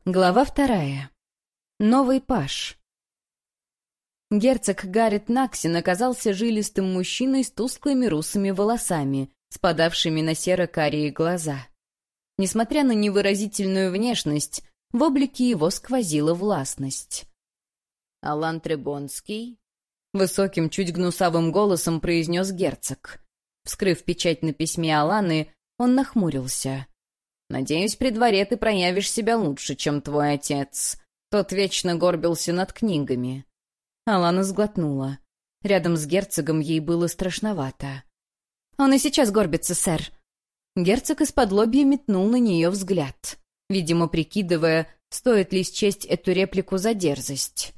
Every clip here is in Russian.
Глава 2. Новый паж. Герцог Гаррет Наксин оказался жилистым мужчиной с тусклыми русыми волосами, спадавшими на серо-карие глаза. Несмотря на невыразительную внешность, в облике его сквозила властность. «Алан Требонский?» — высоким, чуть гнусавым голосом произнес герцог. Вскрыв печать на письме Аланы, он нахмурился. «Надеюсь, при дворе ты проявишь себя лучше, чем твой отец. Тот вечно горбился над книгами». Алана сглотнула. Рядом с герцогом ей было страшновато. «Он и сейчас горбится, сэр». Герцог из-под-лобья метнул на нее взгляд, видимо, прикидывая, стоит ли счесть эту реплику за дерзость.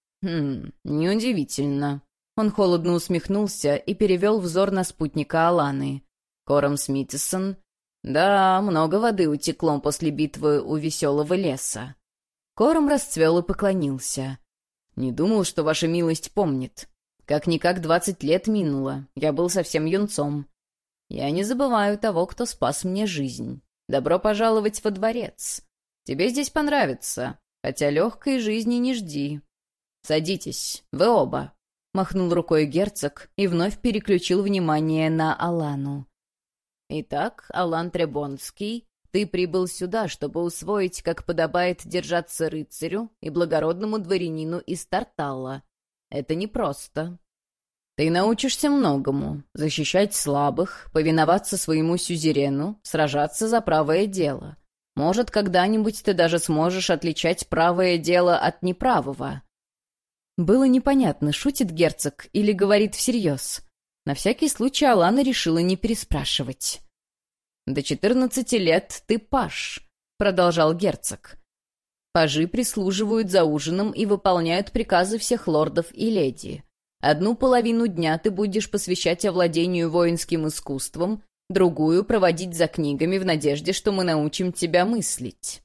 Неудивительно». Он холодно усмехнулся и перевел взор на спутника Аланы. «Корам Смитисон. Да, много воды утекло после битвы у Веселого леса». Корам расцвел и поклонился. «Не думал, что ваша милость помнит. Как-никак 20 лет минуло, я был совсем юнцом. Я не забываю того, кто спас мне жизнь. Добро пожаловать во дворец. Тебе здесь понравится, хотя легкой жизни не жди. Садитесь, вы оба», — махнул рукой герцог и вновь переключил внимание на Алану. «Итак, Алан Требонский, ты прибыл сюда, чтобы усвоить, как подобает держаться рыцарю и благородному дворянину из Тарталла. Это непросто. Ты научишься многому — защищать слабых, повиноваться своему сюзерену, сражаться за правое дело. Может, когда-нибудь ты даже сможешь отличать правое дело от неправого». Было непонятно, шутит герцог или говорит всерьез. На всякий случай Алана решила не переспрашивать. «До 14 лет ты паж», — продолжал герцог. «Пажи прислуживают за ужином и выполняют приказы всех лордов и леди. Одну половину дня ты будешь посвящать овладению воинским искусством, другую — проводить за книгами в надежде, что мы научим тебя мыслить.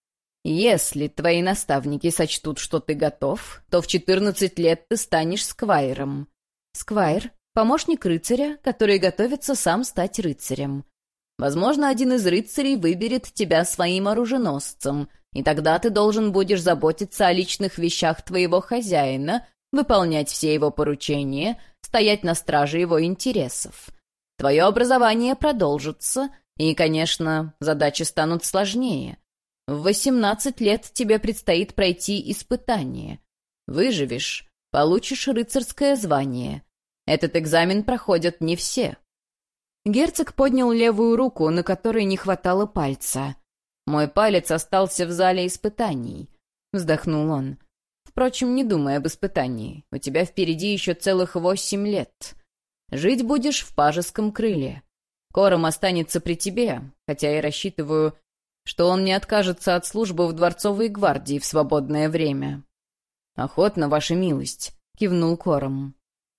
Если твои наставники сочтут, что ты готов, то в 14 лет ты станешь сквайром». Сквайр — помощник рыцаря, который готовится сам стать рыцарем. Возможно, один из рыцарей выберет тебя своим оруженосцем, и тогда ты должен будешь заботиться о личных вещах твоего хозяина, выполнять все его поручения, стоять на страже его интересов. Твое образование продолжится, и, конечно, задачи станут сложнее. В 18 лет тебе предстоит пройти испытание. Выживешь — получишь рыцарское звание. Этот экзамен проходят не все». Герцог поднял левую руку, на которой не хватало пальца. «Мой палец остался в зале испытаний», — вздохнул он. «Впрочем, не думай об испытании. У тебя впереди еще целых 8 лет. Жить будешь в пажеском крыле. Корам останется при тебе, хотя я рассчитываю, что он не откажется от службы в дворцовой гвардии в свободное время». «Охотно, ваша милость», — кивнул Корам.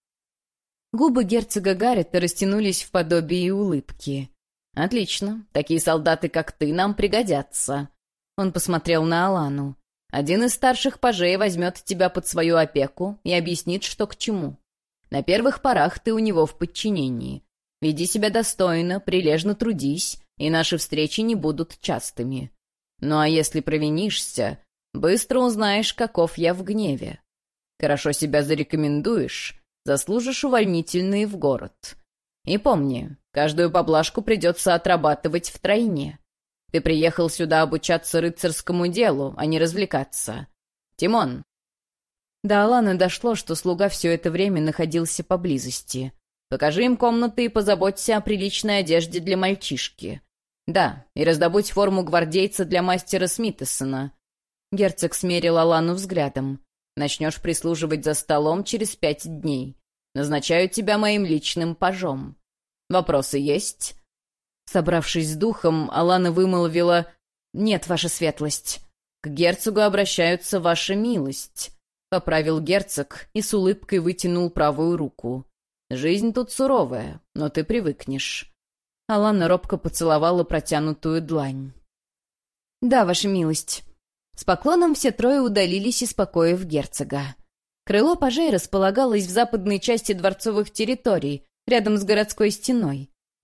Губы герцога Гаррета растянулись в подобие улыбки. «Отлично. Такие солдаты, как ты, нам пригодятся». Он посмотрел на Алану. «Один из старших пажей возьмет тебя под свою опеку и объяснит, что к чему. На первых порах ты у него в подчинении. Веди себя достойно, прилежно трудись, и наши встречи не будут частыми. Ну а если провинишься, быстро узнаешь, каков я в гневе. Хорошо себя зарекомендуешь, заслужишь увольнительные в город. И помни, каждую поблажку придется отрабатывать втройне. Ты приехал сюда обучаться рыцарскому делу, а не развлекаться. Тимон». До Аланы дошло, что слуга все это время находился поблизости. «Покажи им комнаты и позаботься о приличной одежде для мальчишки. Да, и раздобудь форму гвардейца для мастера Смитесона». Герцог смерил Алану взглядом. «Начнешь прислуживать за столом через 5 дней. Назначаю тебя моим личным пажом. Вопросы есть?» Собравшись с духом, Алана вымолвила: «Нет, ваша светлость». «К герцогу обращаются ваша милость», — поправил герцог и с улыбкой вытянул правую руку. «Жизнь тут суровая, но ты привыкнешь». Алана робко поцеловала протянутую длань. «Да, ваша милость». С поклоном все трое удалились из покоев герцога. Крыло пажей располагалось в западной части дворцовых территорий, рядом с городской стеной.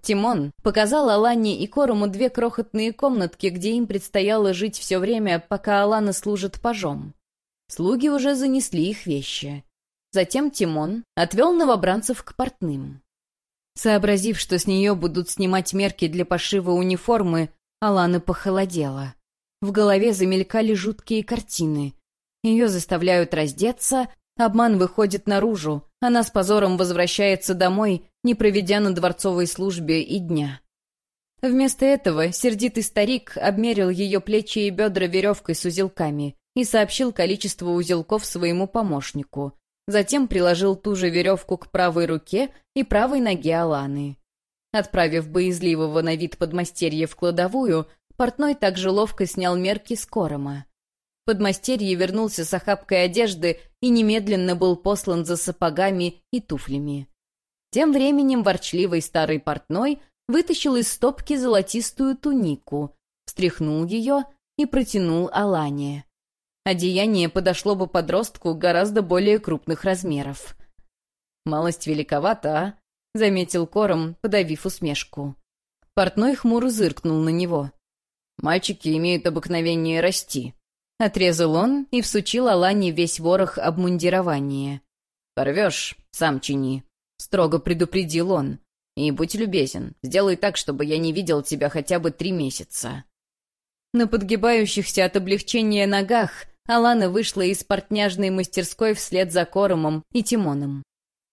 Тимон показал Алане и Корому две крохотные комнатки, где им предстояло жить все время, пока Алана служит пажом. Слуги уже занесли их вещи. Затем Тимон отвел новобранцев к портным. Сообразив, что с нее будут снимать мерки для пошива униформы, Алана похолодела. В голове замелькали жуткие картины. Ее заставляют раздеться, обман выходит наружу, она с позором возвращается домой, не проведя на дворцовой службе и дня. Вместо этого сердитый старик обмерил ее плечи и бедра веревкой с узелками и сообщил количество узелков своему помощнику. Затем приложил ту же веревку к правой руке и правой ноге Аланы. Отправив боязливого на вид подмастерья в кладовую, портной также ловко снял мерки с Корома. Подмастерье вернулся с охапкой одежды и немедленно был послан за сапогами и туфлями. Тем временем ворчливый старый портной вытащил из стопки золотистую тунику, встряхнул ее и протянул Алане. Одеяние подошло бы подростку гораздо более крупных размеров. «Малость великовата, а?» — заметил Кором, подавив усмешку. Портной хмуро зыркнул на него. «Мальчики имеют обыкновение расти», — отрезал он и всучил Алане весь ворох обмундирования. «Порвешь, сам чини», — строго предупредил он. «И будь любезен, сделай так, чтобы я не видел тебя хотя бы 3 месяца». На подгибающихся от облегчения ногах Алана вышла из портняжной мастерской вслед за Коромом и Тимоном.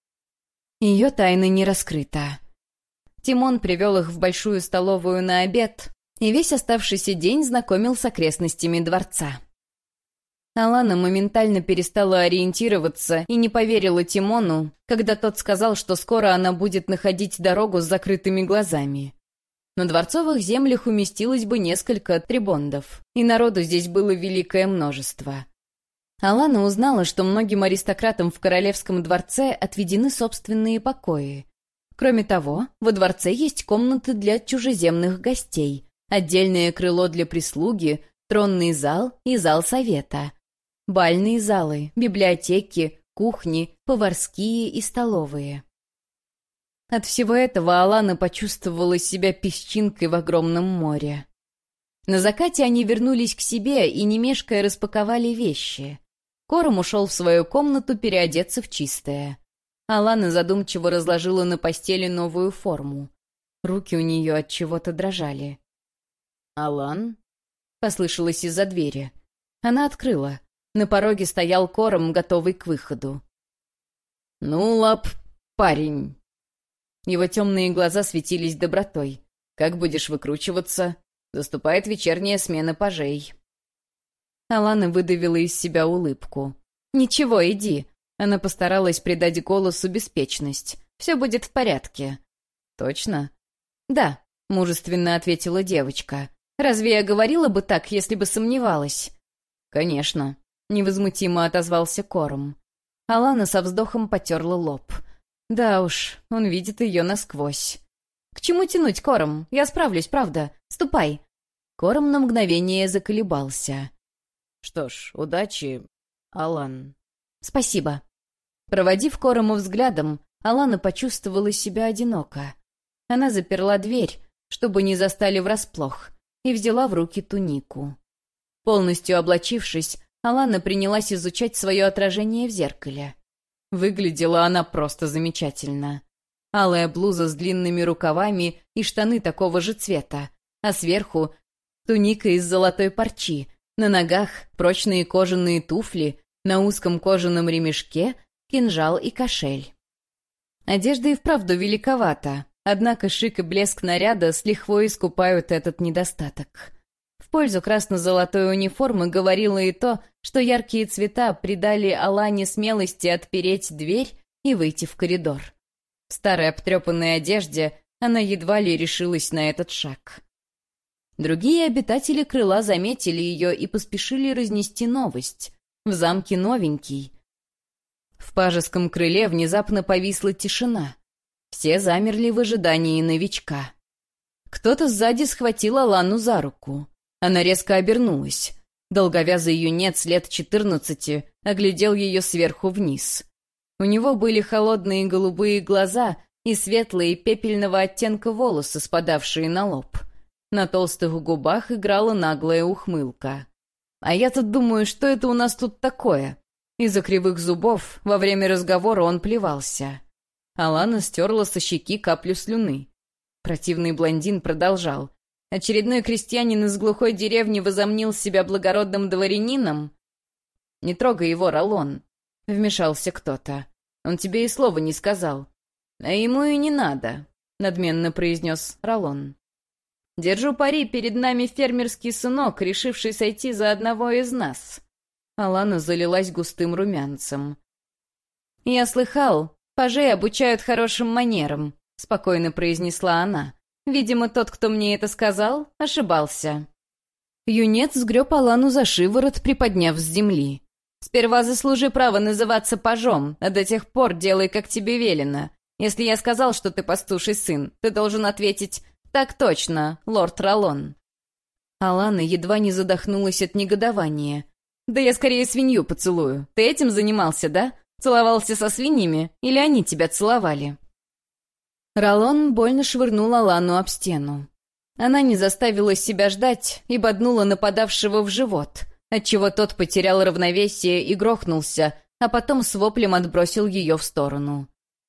Ее тайна не раскрыта. Тимон привел их в большую столовую на обед и весь оставшийся день знакомил с окрестностями дворца. Алана моментально перестала ориентироваться и не поверила Тимону, когда тот сказал, что скоро она будет находить дорогу с закрытыми глазами. На дворцовых землях уместилось бы несколько трибондов, и народу здесь было великое множество. Алана узнала, что многим аристократам в королевском дворце отведены собственные покои. Кроме того, во дворце есть комнаты для чужеземных гостей, отдельное крыло для прислуги, тронный зал и зал совета, бальные залы, библиотеки, кухни, поварские и столовые. От всего этого Алана почувствовала себя песчинкой в огромном море. На закате они вернулись к себе и, не мешкая, распаковали вещи. Кором ушел в свою комнату переодеться в чистое. Алана задумчиво разложила на постели новую форму. Руки у нее от чего-то дрожали. «Алан?» — послышалось из-за двери. Она открыла. На пороге стоял Кором, готовый к выходу. «Ну, лап, парень!» Его темные глаза светились добротой. «Как будешь выкручиваться? Заступает вечерняя смена пажей». Алана выдавила из себя улыбку. «Ничего, иди». Она постаралась придать голосу беспечность. «Все будет в порядке». «Точно?» «Да», — мужественно ответила девочка. «Разве я говорила бы так, если бы сомневалась?» «Конечно», — невозмутимо отозвался Кором. Алана со вздохом потерла лоб. Да уж, он видит ее насквозь. «К чему тянуть, Кором? Я справлюсь, правда. Ступай». Кором на мгновение заколебался. «Что ж, удачи, Алан». «Спасибо». Проводив Корому взглядом, Алана почувствовала себя одиноко. Она заперла дверь, чтобы не застали врасплох, и взяла в руки тунику. Полностью облачившись, Алана принялась изучать свое отражение в зеркале. Выглядела она просто замечательно. Алая блуза с длинными рукавами и штаны такого же цвета, а сверху туника из золотой парчи, на ногах прочные кожаные туфли, на узком кожаном ремешке кинжал и кошель. Одежда и вправду великовата, однако шик и блеск наряда с лихвой искупают этот недостаток. В пользу красно-золотой униформы говорило и то, что яркие цвета придали Алане смелости отпереть дверь и выйти в коридор. В старой обтрепанной одежде она едва ли решилась на этот шаг. Другие обитатели крыла заметили ее и поспешили разнести новость. В замке новенький. В пажеском крыле внезапно повисла тишина. Все замерли в ожидании новичка. Кто-то сзади схватил Алану за руку. Она резко обернулась. Долговязый юнец лет 14 оглядел ее сверху вниз. У него были холодные голубые глаза, и светлые пепельного оттенка волосы, спадавшие на лоб. На толстых губах играла наглая ухмылка. «А я-то думаю, что это у нас тут такое?» Из-за кривых зубов во время разговора он плевался. Алана стерла со щеки каплю слюны. Противный блондин продолжал. Очередной крестьянин из глухой деревни возомнил себя благородным дворянином? «Не трогай его, Ролон», — вмешался кто-то. «Он тебе и слова не сказал». «А ему и не надо», — надменно произнес Ролон. «Держу пари, перед нами фермерский сынок, решивший сойти за одного из нас». Алана залилась густым румянцем. «Я слыхал, пажей обучают хорошим манерам», — спокойно произнесла она. «Видимо, тот, кто мне это сказал, ошибался». Юнец сгреб Алану за шиворот, приподняв с земли. «Сперва заслужи право называться пажом, а до тех пор делай, как тебе велено. Если я сказал, что ты пастуший сын, ты должен ответить «Так точно, лорд Ролон». Алана едва не задохнулась от негодования. «Да я скорее свинью поцелую. Ты этим занимался, да? Целовался со свиньями? Или они тебя целовали?» Ролон больно швырнул Алану об стену. Она не заставила себя ждать и боднула нападавшего в живот, отчего тот потерял равновесие и грохнулся, а потом с воплем отбросил ее в сторону.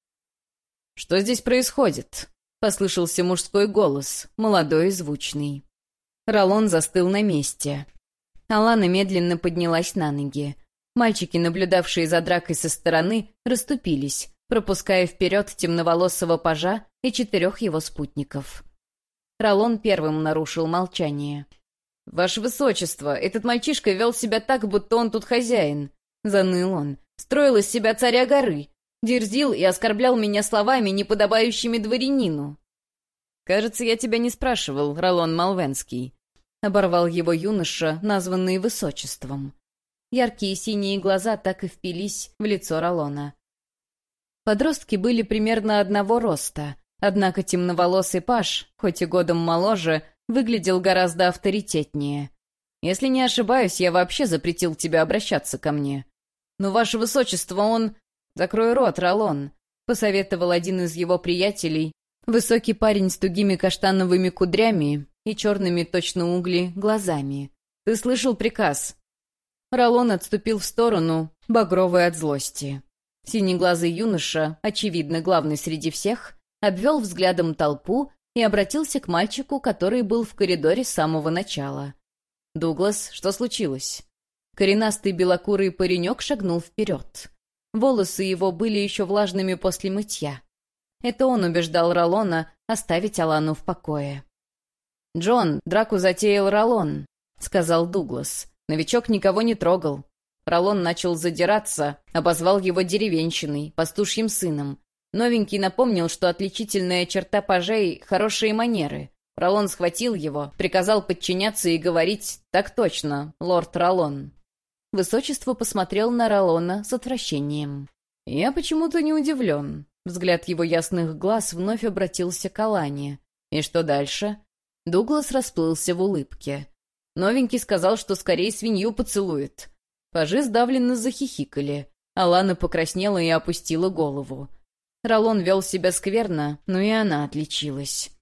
«Что здесь происходит?» — послышался мужской голос, молодой и звучный. Ролон застыл на месте. Алана медленно поднялась на ноги. Мальчики, наблюдавшие за дракой со стороны, расступились, пропуская вперед темноволосого пажа и 4 его спутников. Ролон первым нарушил молчание. «Ваше Высочество, этот мальчишка вел себя так, будто он тут хозяин», — заныл он. «Строил из себя царя горы, дерзил и оскорблял меня словами, неподобающими дворянину». «Кажется, я тебя не спрашивал, Ролон Малвенский», — оборвал его юноша, названный Высочеством. Яркие синие глаза так и впились в лицо Ролона. Подростки были примерно одного роста, однако темноволосый паж, хоть и годом моложе, выглядел гораздо авторитетнее. «Если не ошибаюсь, я вообще запретил тебе обращаться ко мне. Но, ваше высочество, он...» «Закрой рот, Ролон», — посоветовал один из его приятелей, высокий парень с тугими каштановыми кудрями и черными точно угли глазами. «Ты слышал приказ?» Ролон отступил в сторону, багровый от злости. Синеглазый юноша, очевидно главный среди всех, обвел взглядом толпу и обратился к мальчику, который был в коридоре с самого начала. «Дуглас, что случилось?» Коренастый белокурый паренек шагнул вперед. Волосы его были еще влажными после мытья. Это он убеждал Ролона оставить Алану в покое. «Джон, драку затеял Ролон», — сказал Дуглас. Новичок никого не трогал. Ролон начал задираться, обозвал его деревенщиной, пастушьим сыном. Новенький напомнил, что отличительная черта пажей — хорошие манеры. Ролон схватил его, приказал подчиняться и говорить «Так точно, лорд Ролон». Высочество посмотрел на Ролона с отвращением. «Я почему-то не удивлен». Взгляд его ясных глаз вновь обратился к Алане. «И что дальше?» Дуглас расплылся в улыбке. Новенький сказал, что скорее свинью поцелует. Пажи сдавленно захихикали. Алана покраснела и опустила голову. Ролон вел себя скверно, но и она отличилась.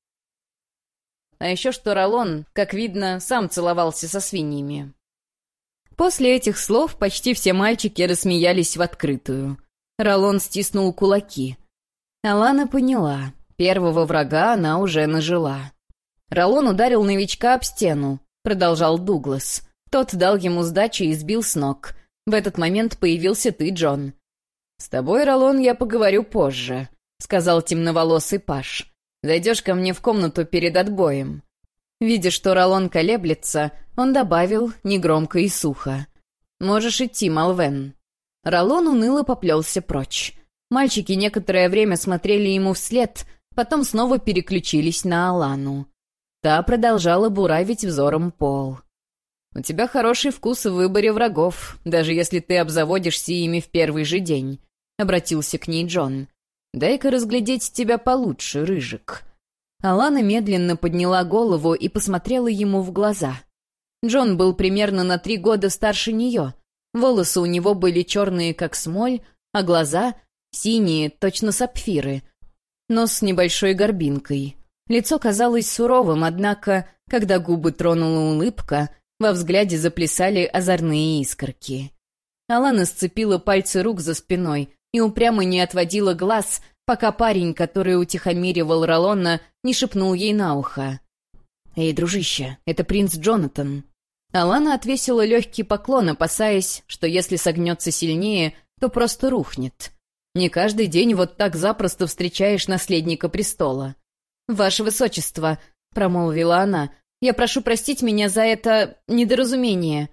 А еще что Ролон, как видно, сам целовался со свиньями. После этих слов почти все мальчики рассмеялись в открытую. Ролон стиснул кулаки. Алана поняла. Первого врага она уже нажила. Ролон ударил новичка об стену, продолжал Дуглас. Тот дал ему сдачи и сбил с ног. В этот момент появился ты, Джон. «С тобой, Ролон, я поговорю позже», — сказал темноволосый паж. «Зайдешь ко мне в комнату перед отбоем». Видя, что Ролон колеблется, он добавил негромко и сухо. «Можешь идти, Малвен». Ролон уныло поплелся прочь. Мальчики некоторое время смотрели ему вслед, потом снова переключились на Алану. Та продолжала буравить взором пол. «У тебя хороший вкус в выборе врагов, даже если ты обзаводишься ими в первый же день», — обратился к ней Джон. «Дай-ка разглядеть тебя получше, Рыжик». Алана медленно подняла голову и посмотрела ему в глаза. Джон был примерно на 3 года старше нее. Волосы у него были черные, как смоль, а глаза — синие, точно сапфиры. нос с небольшой горбинкой. Лицо казалось суровым, однако, когда губы тронула улыбка, во взгляде заплясали озорные искорки. Алана сцепила пальцы рук за спиной и упрямо не отводила глаз, пока парень, который утихомиривал Ролана, не шепнул ей на ухо. «Эй, дружище, это принц Джонатан». Алана отвесила легкий поклон, опасаясь, что если согнется сильнее, то просто рухнет. Не каждый день вот так запросто встречаешь наследника престола. «Ваше высочество», — промолвила она, — «я прошу простить меня за это недоразумение».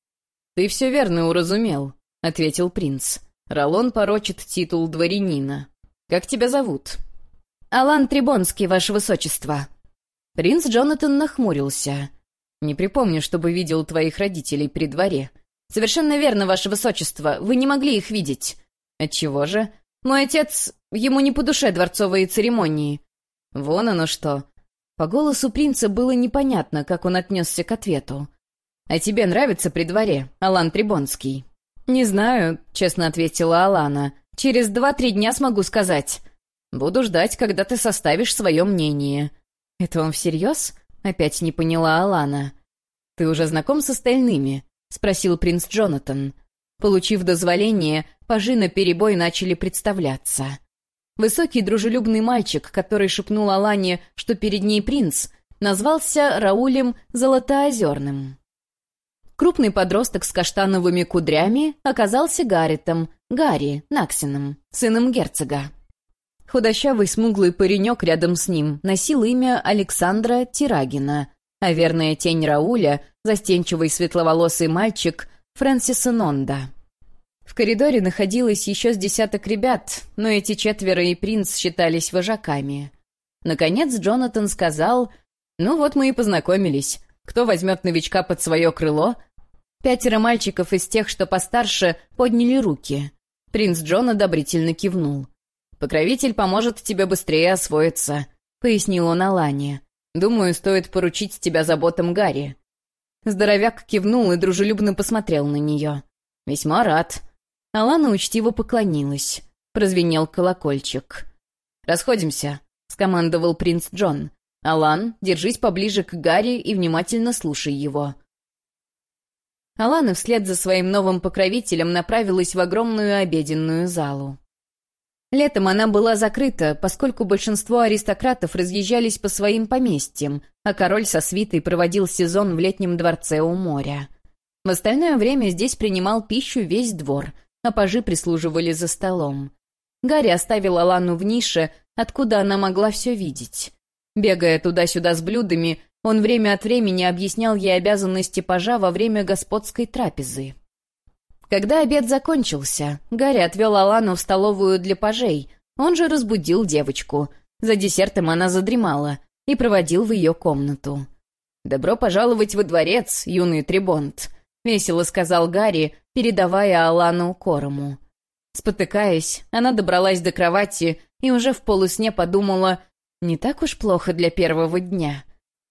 «Ты все верно уразумел», — ответил принц. «Ролан порочит титул дворянина. Как тебя зовут?» «Алан Трибонский, ваше высочество». Принц Джонатан нахмурился. «Не припомню, чтобы видел твоих родителей при дворе». «Совершенно верно, ваше высочество, вы не могли их видеть». «Отчего же?» «Мой отец... ему не по душе дворцовые церемонии». «Вон оно что». По голосу принца было непонятно, как он отнесся к ответу. «А тебе нравится при дворе, Алан Трибонский?» «Не знаю», — честно ответила Алана. «Через 2-3 дня смогу сказать». «Буду ждать, когда ты составишь свое мнение». «Это он всерьез?» — опять не поняла Алана. «Ты уже знаком с остальными?» — спросил принц Джонатан. Получив дозволение, пажи наперебой начали представляться. Высокий дружелюбный мальчик, который шепнул Алане, что перед ней принц, назвался Раулем Золотоозерным. Крупный подросток с каштановыми кудрями оказался Гарретом, Гарри Наксином, сыном герцога. Худощавый смуглый паренек рядом с ним носил имя Александра Тирагина, а верная тень Рауля, застенчивый светловолосый мальчик, Фрэнсиса Нонда. В коридоре находилось еще с десяток ребят, но эти 4 и принц считались вожаками. Наконец Джонатан сказал: «Ну вот мы и познакомились. Кто возьмет новичка под свое крыло?» 5 мальчиков из тех, что постарше, подняли руки. Принц Джон одобрительно кивнул. «Покровитель поможет тебе быстрее освоиться», — пояснил он Алане. «Думаю, стоит поручить тебя заботам Гарри». Здоровяк кивнул и дружелюбно посмотрел на нее. «Весьма рад». Алана учтиво поклонилась. Прозвенел колокольчик. «Расходимся», — скомандовал принц Джон. «Алан, держись поближе к Гарри и внимательно слушай его». Алана вслед за своим новым покровителем направилась в огромную обеденную залу. Летом она была закрыта, поскольку большинство аристократов разъезжались по своим поместьям, а король со свитой проводил сезон в летнем дворце у моря. В остальное время здесь принимал пищу весь двор, а пажи прислуживали за столом. Гарри оставил Алану в нише, откуда она могла все видеть. Бегая туда-сюда с блюдами, он время от времени объяснял ей обязанности пажа во время господской трапезы. Когда обед закончился, Гарри отвел Алану в столовую для пажей, он же разбудил девочку. За десертом она задремала и проводил в ее комнату. «Добро пожаловать во дворец, юный Трибонт», — весело сказал Гарри, передавая Алану Корому. Спотыкаясь, она добралась до кровати и уже в полусне подумала: «Не так уж плохо для первого дня».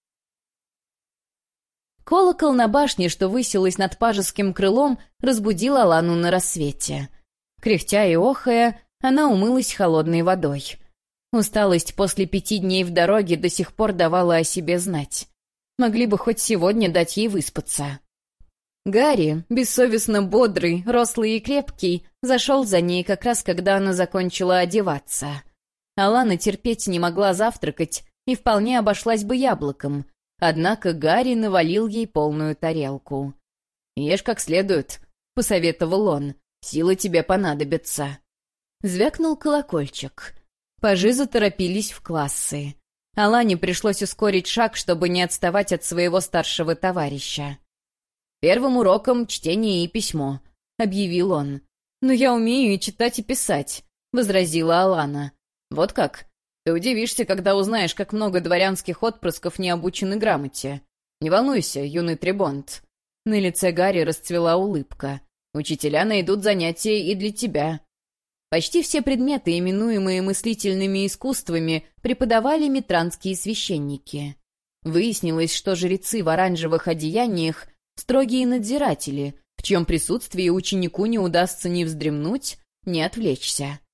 Колокол на башне, что высилась над пажеским крылом, разбудил Алану на рассвете. Кряхтя и охая, она умылась холодной водой. Усталость после 5 дней в дороге до сих пор давала о себе знать. Могли бы хоть сегодня дать ей выспаться. Гарри, бессовестно бодрый, рослый и крепкий, зашел за ней как раз когда она закончила одеваться. Алана терпеть не могла завтракать и вполне обошлась бы яблоком. Однако Гарри навалил ей полную тарелку. «Ешь как следует», — посоветовал он. «Силы тебе понадобятся». Звякнул колокольчик. Пажи заторопились в классы. Алане пришлось ускорить шаг, чтобы не отставать от своего старшего товарища. «Первым уроком чтение и письмо», — объявил он. «Но я умею и читать, и писать», — возразила Алана. «Вот как? Ты удивишься, когда узнаешь, как много дворянских отпрысков не обучены грамоте. Не волнуйся, юный Трибонт». На лице Гарри расцвела улыбка. «Учителя найдут занятия и для тебя». Почти все предметы, именуемые мыслительными искусствами, преподавали митранские священники. Выяснилось, что жрецы в оранжевых одеяниях — строгие надзиратели, в чьем присутствии ученику не удастся ни вздремнуть, ни отвлечься.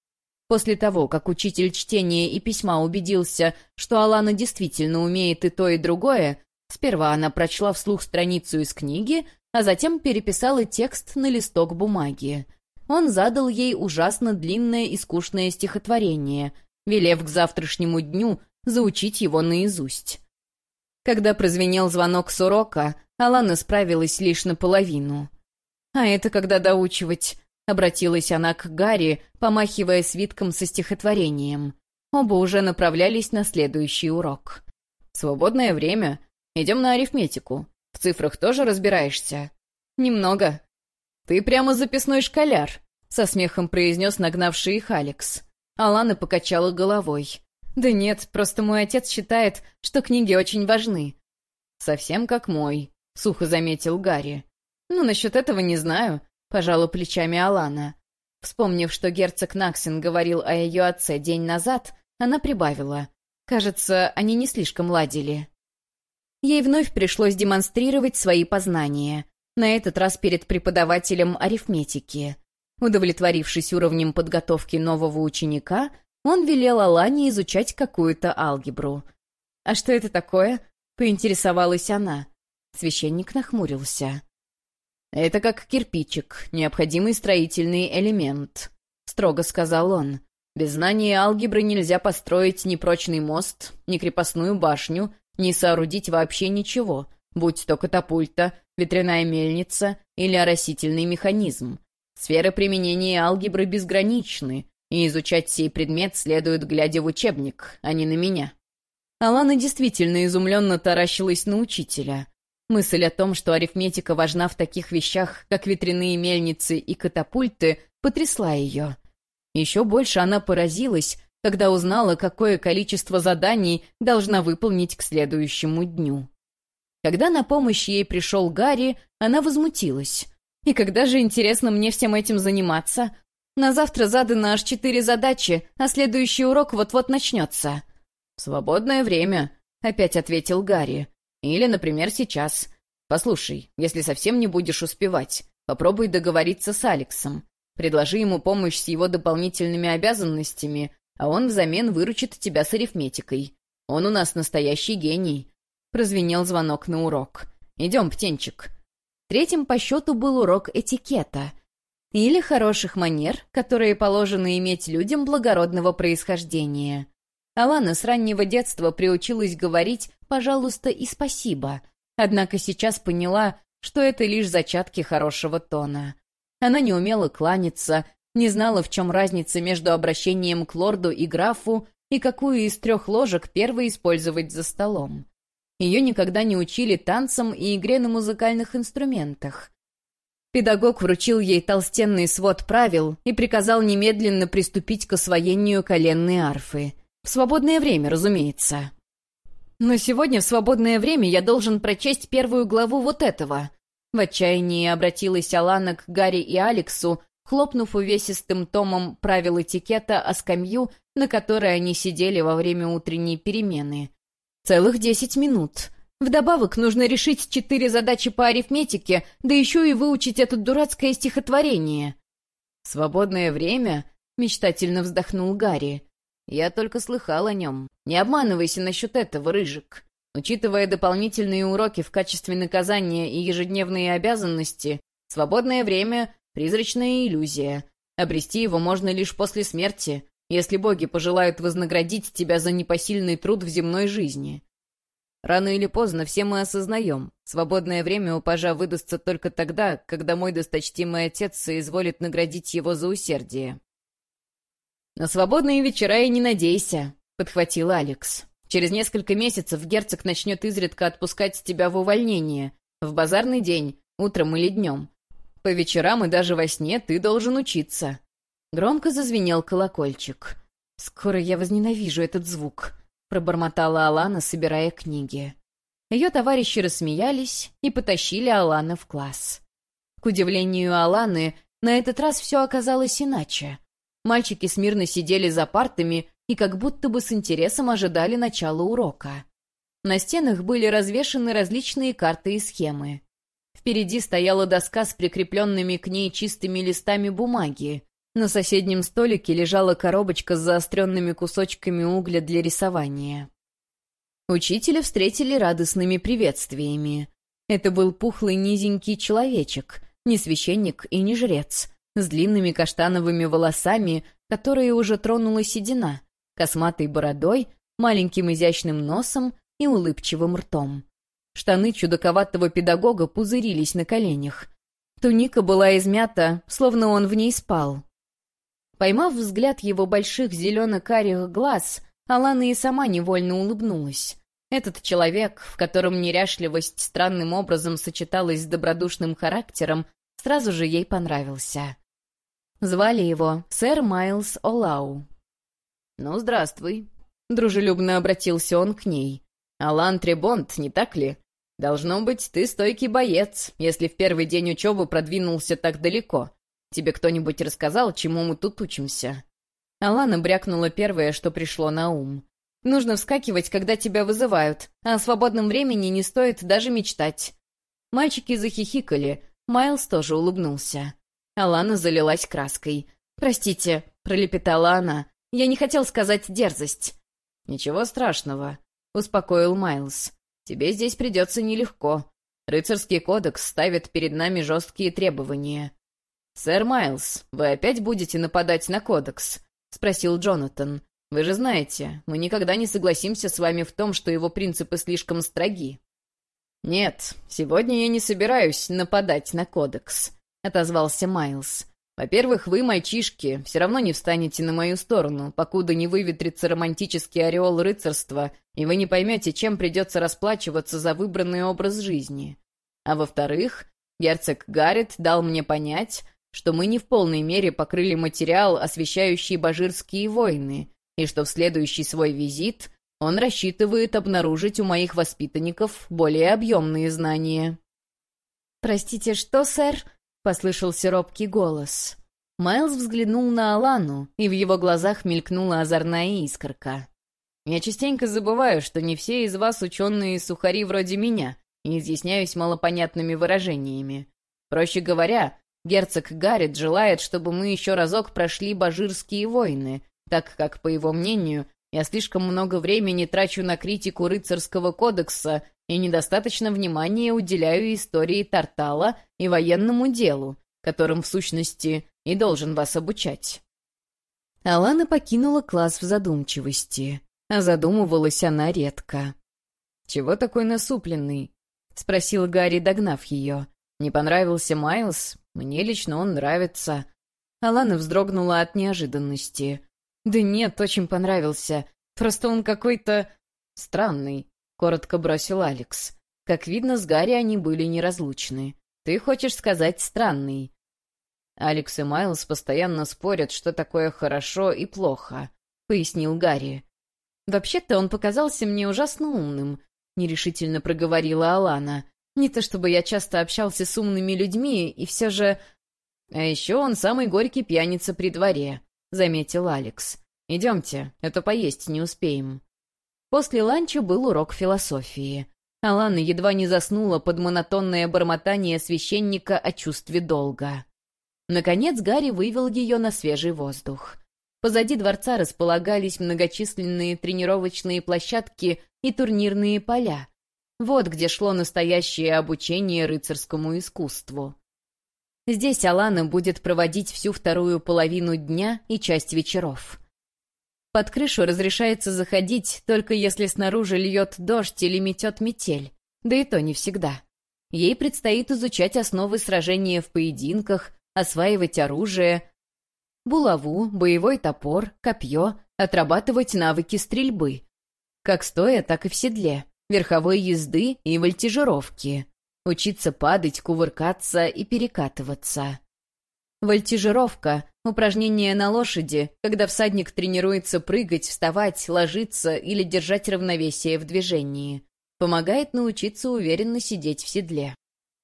После того, как учитель чтения и письма убедился, что Алана действительно умеет и то, и другое, сперва она прочла вслух страницу из книги, а затем переписала текст на листок бумаги. Он задал ей ужасно длинное и скучное стихотворение, велев к завтрашнему дню заучить его наизусть. Когда прозвенел звонок с урока, Алана справилась лишь наполовину. «А это когда доучивать?» — обратилась она к Гарри, помахивая свитком со стихотворением. Оба уже направлялись на следующий урок. «Свободное время. Идем на арифметику. В цифрах тоже разбираешься?» «Немного». «Ты прямо записной школяр», — со смехом произнес нагнавший их Алекс. Алана покачала головой. «Да нет, просто мой отец считает, что книги очень важны». «Совсем как мой», — сухо заметил Гарри. «Ну, насчет этого не знаю», — пожала плечами Алана. Вспомнив, что герцог Наксин говорил о ее отце день назад, она прибавила. Кажется, они не слишком ладили. Ей вновь пришлось демонстрировать свои познания, на этот раз перед преподавателем арифметики. Удовлетворившись уровнем подготовки нового ученика, он велел Алане изучать какую-то алгебру. «А что это такое?» — поинтересовалась она. Священник нахмурился. «Это как кирпичик, необходимый строительный элемент», — строго сказал он. «Без знания алгебры нельзя построить ни прочный мост, ни крепостную башню, ни соорудить вообще ничего, будь то катапульта, ветряная мельница или оросительный механизм. Сферы применения алгебры безграничны, и изучать сей предмет следует, глядя в учебник, а не на меня». Алана действительно изумленно таращилась на учителя. Мысль о том, что арифметика важна в таких вещах, как ветряные мельницы и катапульты, потрясла ее. Еще больше она поразилась, когда узнала, какое количество заданий должна выполнить к следующему дню. Когда на помощь ей пришел Гарри, она возмутилась. «И когда же, интересно, мне всем этим заниматься? На завтра задано аж 4 задачи, а следующий урок вот-вот начнется». «В свободное время», — опять ответил Гарри. «Или, например, сейчас. Послушай, если совсем не будешь успевать, попробуй договориться с Алексом. Предложи ему помощь с его дополнительными обязанностями, а он взамен выручит тебя с арифметикой. Он у нас настоящий гений». Прозвенел звонок на урок. «Идем, птенчик». Третьим по счету был урок этикета. Или хороших манер, которые положено иметь людям благородного происхождения. Алана с раннего детства приучилась говорить «пожалуйста» и «спасибо», однако сейчас поняла, что это лишь зачатки хорошего тона. Она не умела кланяться, не знала, в чем разница между обращением к лорду и графу и какую из 3 ложек первой использовать за столом. Ее никогда не учили танцам и игре на музыкальных инструментах. Педагог вручил ей толстенный свод правил и приказал немедленно приступить к освоению коленной арфы. В свободное время, разумеется. «Но сегодня в свободное время я должен прочесть 1 главу вот этого». В отчаянии обратилась Алана к Гарри и Алексу, хлопнув увесистым томом правил этикета о скамью, на которой они сидели во время утренней перемены. Целых 10 минут. Вдобавок нужно решить 4 задачи по арифметике, да еще и выучить это дурацкое стихотворение. «Свободное время?» — мечтательно вздохнул Гарри. «Я только слыхал о нем. Не обманывайся насчет этого, Рыжик. Учитывая дополнительные уроки в качестве наказания и ежедневные обязанности, свободное время — призрачная иллюзия. Обрести его можно лишь после смерти, если боги пожелают вознаградить тебя за непосильный труд в земной жизни. Рано или поздно все мы осознаем, свободное время у пажа выдастся только тогда, когда мой досточтимый отец соизволит наградить его за усердие». «На свободные вечера и не надейся», — подхватил Алекс. «Через несколько месяцев герцог начнет изредка отпускать тебя в увольнение. В базарный день, утром или днем. По вечерам и даже во сне ты должен учиться». Громко зазвенел колокольчик. «Скоро я возненавижу этот звук», — пробормотала Алана, собирая книги. Ее товарищи рассмеялись и потащили Алана в класс. К удивлению Аланы, на этот раз все оказалось иначе. Мальчики смирно сидели за партами и как будто бы с интересом ожидали начала урока. На стенах были развешаны различные карты и схемы. Впереди стояла доска с прикрепленными к ней чистыми листами бумаги. На соседнем столике лежала коробочка с заостренными кусочками угля для рисования. Учителя встретили радостными приветствиями. Это был пухлый низенький человечек, не священник и не жрец, с длинными каштановыми волосами, которые уже тронула седина, косматой бородой, маленьким изящным носом и улыбчивым ртом. Штаны чудаковатого педагога пузырились на коленях. Туника была измята, словно он в ней спал. Поймав взгляд его больших зелено-карих глаз, Алана и сама невольно улыбнулась. Этот человек, в котором неряшливость странным образом сочеталась с добродушным характером, сразу же ей понравился. Звали его сэр Майлз Олау. «Ну, здравствуй», — дружелюбно обратился он к ней. «Алан Требонт, не так ли? Должно быть, ты стойкий боец, если в первый день учебы продвинулся так далеко. Тебе кто-нибудь рассказал, чему мы тут учимся?» Алана брякнула первое, что пришло на ум. «Нужно вскакивать, когда тебя вызывают, а о свободном времени не стоит даже мечтать». Мальчики захихикали, Майлз тоже улыбнулся. Алана залилась краской. «Простите», — пролепетала она, — «я не хотел сказать дерзость». «Ничего страшного», — успокоил Майлз. «Тебе здесь придется нелегко. Рыцарский кодекс ставит перед нами жесткие требования». «Сэр Майлз, вы опять будете нападать на кодекс?» — спросил Джонатан. «Вы же знаете, мы никогда не согласимся с вами в том, что его принципы слишком строги». «Нет, сегодня я не собираюсь нападать на кодекс», — отозвался Майлз. «Во-первых, вы, мальчишки, все равно не встанете на мою сторону, покуда не выветрится романтический ореол рыцарства, и вы не поймете, чем придется расплачиваться за выбранный образ жизни. А во-вторых, герцог Гаррет дал мне понять, что мы не в полной мере покрыли материал, освещающий бажирские войны, и что в следующий свой визит он рассчитывает обнаружить у моих воспитанников более объемные знания». «Простите, что, сэр?» — послышался робкий голос. Майлз взглянул на Алану, и в его глазах мелькнула озорная искорка. «Я частенько забываю, что не все из вас ученые сухари вроде меня, и изъясняюсь малопонятными выражениями. Проще говоря, герцог Гаррет желает, чтобы мы еще разок прошли бажирские войны, так как, по его мнению, я слишком много времени трачу на критику рыцарского кодекса и недостаточно внимания уделяю истории Тартала и военному делу, которым, в сущности, и должен вас обучать». Алана покинула класс в задумчивости, а задумывалась она редко. «Чего такой насупленный?» — спросил Гарри, догнав ее. «Не понравился Майлз? Мне лично он нравится». Алана вздрогнула от неожиданности. «Да нет, очень понравился. Просто он какой-то странный», — коротко бросил Алекс. Как видно, с Гарри они были неразлучны. «Ты хочешь сказать странный?» «Алекс и Майлз постоянно спорят, что такое хорошо и плохо», — пояснил Гарри. «Вообще-то он показался мне ужасно умным», — нерешительно проговорила Алана. «Не то чтобы я часто общался с умными людьми, и все же...» «А еще он самый горький пьяница при дворе», — заметил Алекс. «Идемте, а то поесть не успеем». После ланча был урок философии. Алана едва не заснула под монотонное бормотание священника о чувстве долга. Наконец Гарри вывел ее на свежий воздух. Позади дворца располагались многочисленные тренировочные площадки и турнирные поля. Вот где шло настоящее обучение рыцарскому искусству. Здесь Алана будет проводить всю вторую половину дня и часть вечеров. Под крышу разрешается заходить, только если снаружи льет дождь или метет метель, да и то не всегда. Ей предстоит изучать основы сражения в поединках, осваивать оружие, булаву, боевой топор, копье, отрабатывать навыки стрельбы. Как стоя, так и в седле, верховой езды и вольтижировки. Учиться падать, кувыркаться и перекатываться. Вольтижировка — упражнение на лошади, когда всадник тренируется прыгать, вставать, ложиться или держать равновесие в движении. Помогает научиться уверенно сидеть в седле.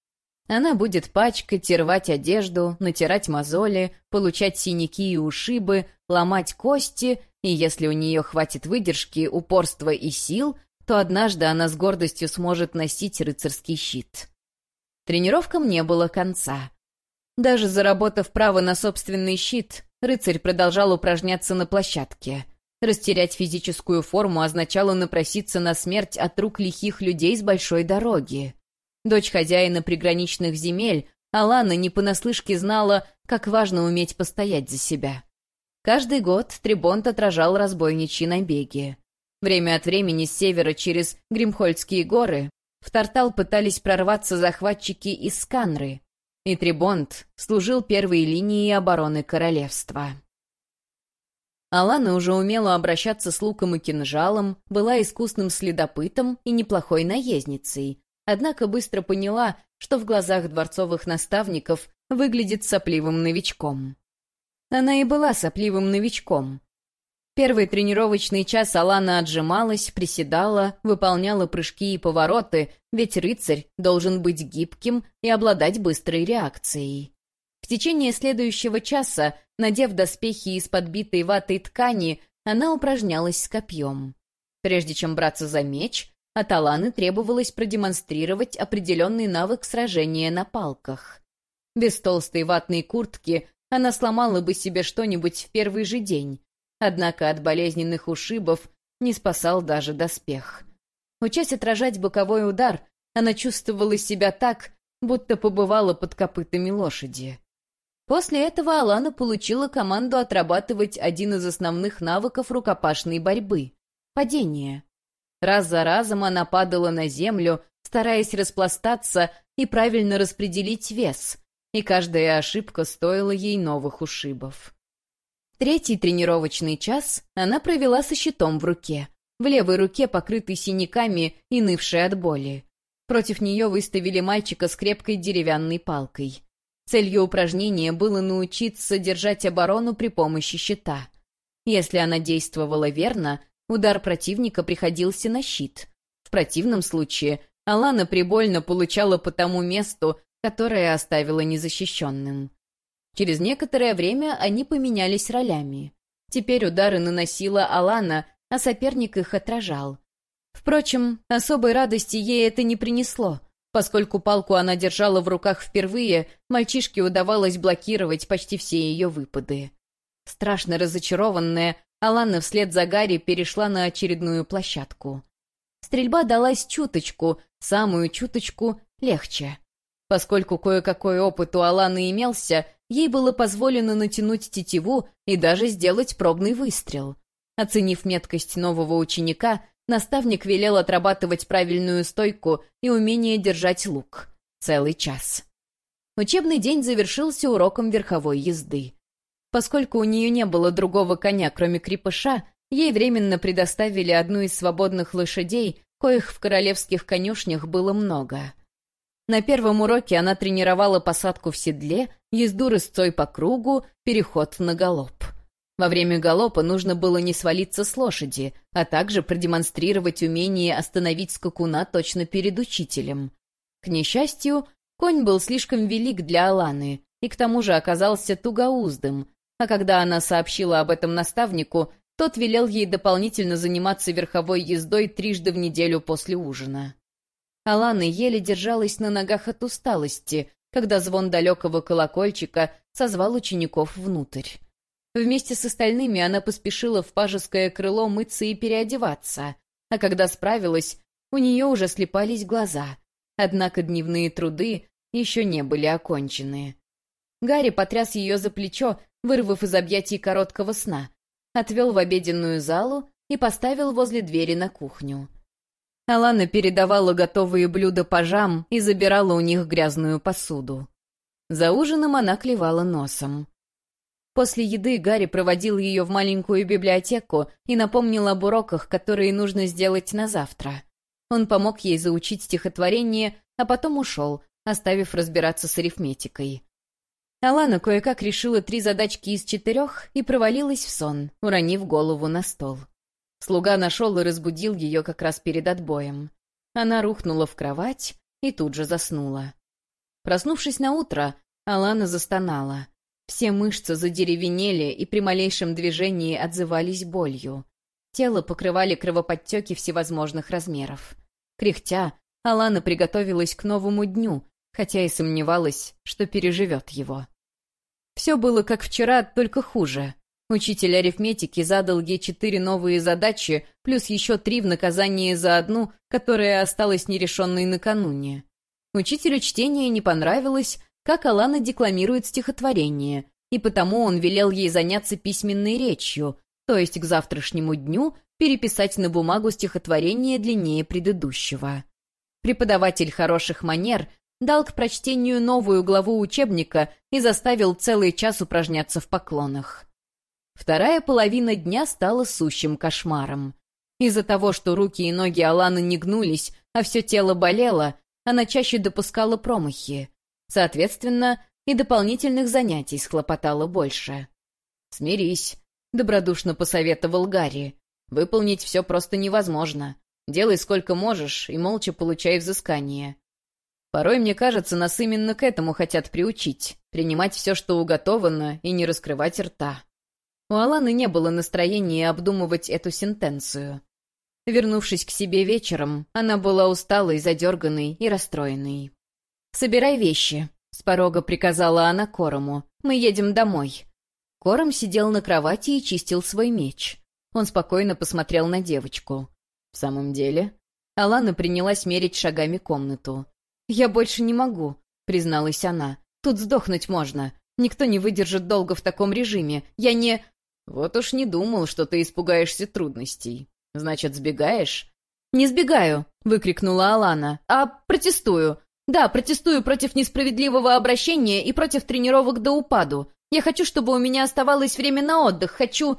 Она будет пачкать и рвать одежду, натирать мозоли, получать синяки и ушибы, ломать кости, и если у нее хватит выдержки, упорства и сил, то однажды она с гордостью сможет носить рыцарский щит. Тренировкам не было конца. Даже заработав право на собственный щит, рыцарь продолжал упражняться на площадке. Растерять физическую форму означало напроситься на смерть от рук лихих людей с большой дороги. Дочь хозяина приграничных земель, Алана не понаслышке знала, как важно уметь постоять за себя. Каждый год Трибонт отражал разбойничьи набеги. Время от времени с севера через Гримхольдские горы в Тартал пытались прорваться захватчики из Сканры, и Трибонт служил первой линией обороны королевства. Алана уже умела обращаться с луком и кинжалом, была искусным следопытом и неплохой наездницей, однако быстро поняла, что в глазах дворцовых наставников выглядит сопливым новичком. Она и была сопливым новичком. Первый тренировочный час Алана отжималась, приседала, выполняла прыжки и повороты, ведь рыцарь должен быть гибким и обладать быстрой реакцией. В течение следующего часа, надев доспехи из подбитой ватой ткани, она упражнялась с копьем. Прежде чем браться за меч, от Аланы требовалось продемонстрировать определенный навык сражения на палках. Без толстой ватной куртки она сломала бы себе что-нибудь в первый же день, однако от болезненных ушибов не спасал даже доспех. Учась отражать боковой удар, она чувствовала себя так, будто побывала под копытами лошади. После этого Алана получила команду отрабатывать один из основных навыков рукопашной борьбы — падение. Раз за разом она падала на землю, стараясь распластаться и правильно распределить вес, и каждая ошибка стоила ей новых ушибов. Третий тренировочный час она провела со щитом в руке, в левой руке, покрытой синяками и нывшей от боли. Против нее выставили мальчика с крепкой деревянной палкой. Целью упражнения было научиться держать оборону при помощи щита. Если она действовала верно, удар противника приходился на щит. В противном случае Алана прибольно получала по тому месту, которое оставила незащищенным. Через некоторое время они поменялись ролями. Теперь удары наносила Алана, а соперник их отражал. Впрочем, особой радости ей это не принесло. Поскольку палку она держала в руках впервые, мальчишке удавалось блокировать почти все ее выпады. Страшно разочарованная, Алана вслед за Гарри перешла на очередную площадку. Стрельба далась чуточку, самую чуточку, легче. Поскольку кое-какой опыт у Аланы имелся, ей было позволено натянуть тетиву и даже сделать пробный выстрел. Оценив меткость нового ученика, наставник велел отрабатывать правильную стойку и умение держать лук. Целый час. Учебный день завершился уроком верховой езды. Поскольку у нее не было другого коня, кроме крепыша, ей временно предоставили одну из свободных лошадей, коих в королевских конюшнях было много. На первом уроке она тренировала посадку в седле, езду рысцой по кругу, переход на галоп. Во время галопа нужно было не свалиться с лошади, а также продемонстрировать умение остановить скакуна точно перед учителем. К несчастью, конь был слишком велик для Аланы и к тому же оказался тугоуздым, а когда она сообщила об этом наставнику, тот велел ей дополнительно заниматься верховой ездой 3 раза в неделю после ужина. Алана еле держалась на ногах от усталости, когда звон далекого колокольчика созвал учеников внутрь. Вместе с остальными она поспешила в пажеское крыло мыться и переодеваться, а когда справилась, у нее уже слепались глаза, однако дневные труды еще не были окончены. Гарри потряс ее за плечо, вырвав из объятий короткого сна, отвел в обеденную залу и поставил возле двери на кухню. Алана передавала готовые блюда пажам и забирала у них грязную посуду. За ужином она клевала носом. После еды Гарри проводил ее в маленькую библиотеку и напомнил об уроках, которые нужно сделать на завтра. Он помог ей заучить стихотворение, а потом ушел, оставив разбираться с арифметикой. Алана кое-как решила 3 задачки из 4 и провалилась в сон, уронив голову на стол. Слуга нашел и разбудил ее как раз перед отбоем. Она рухнула в кровать и тут же заснула. Проснувшись на утро, Алана застонала. Все мышцы задеревенели и при малейшем движении отзывались болью. Тело покрывали кровоподтеки всевозможных размеров. Кряхтя, Алана приготовилась к новому дню, хотя и сомневалась, что переживет его. Все было как вчера, только хуже. Учитель арифметики задал ей 4 новые задачи, плюс еще 3 в наказание за одну, которая осталась нерешенной накануне. Учителю чтения не понравилось, как Алана декламирует стихотворение, и потому он велел ей заняться письменной речью, то есть к завтрашнему дню переписать на бумагу стихотворение длиннее предыдущего. Преподаватель хороших манер дал к прочтению новую главу учебника и заставил целый час упражняться в поклонах. Вторая половина дня стала сущим кошмаром. Из-за того, что руки и ноги Аланы не гнулись, а все тело болело, она чаще допускала промахи. Соответственно, и дополнительных занятий схлопотала больше. «Смирись», — добродушно посоветовал Гарри. «Выполнить все просто невозможно. Делай сколько можешь и молча получай взыскание. Порой, мне кажется, нас именно к этому хотят приучить, принимать все, что уготовано, и не раскрывать рта». У Аланы не было настроения обдумывать эту сентенцию. Вернувшись к себе вечером, она была усталой, задерганной и расстроенной. «Собирай вещи», — с порога приказала она Корому. «Мы едем домой». Кором сидел на кровати и чистил свой меч. Он спокойно посмотрел на девочку. «В самом деле?» Алана принялась мерить шагами комнату. «Я больше не могу», — призналась она. «Тут сдохнуть можно. Никто не выдержит долго в таком режиме. Я не...» «Вот уж не думал, что ты испугаешься трудностей. Значит, сбегаешь?» «Не сбегаю!» — выкрикнула Алана. «А протестую! Да, протестую против несправедливого обращения и против тренировок до упаду. Я хочу, чтобы у меня оставалось время на отдых. Хочу...»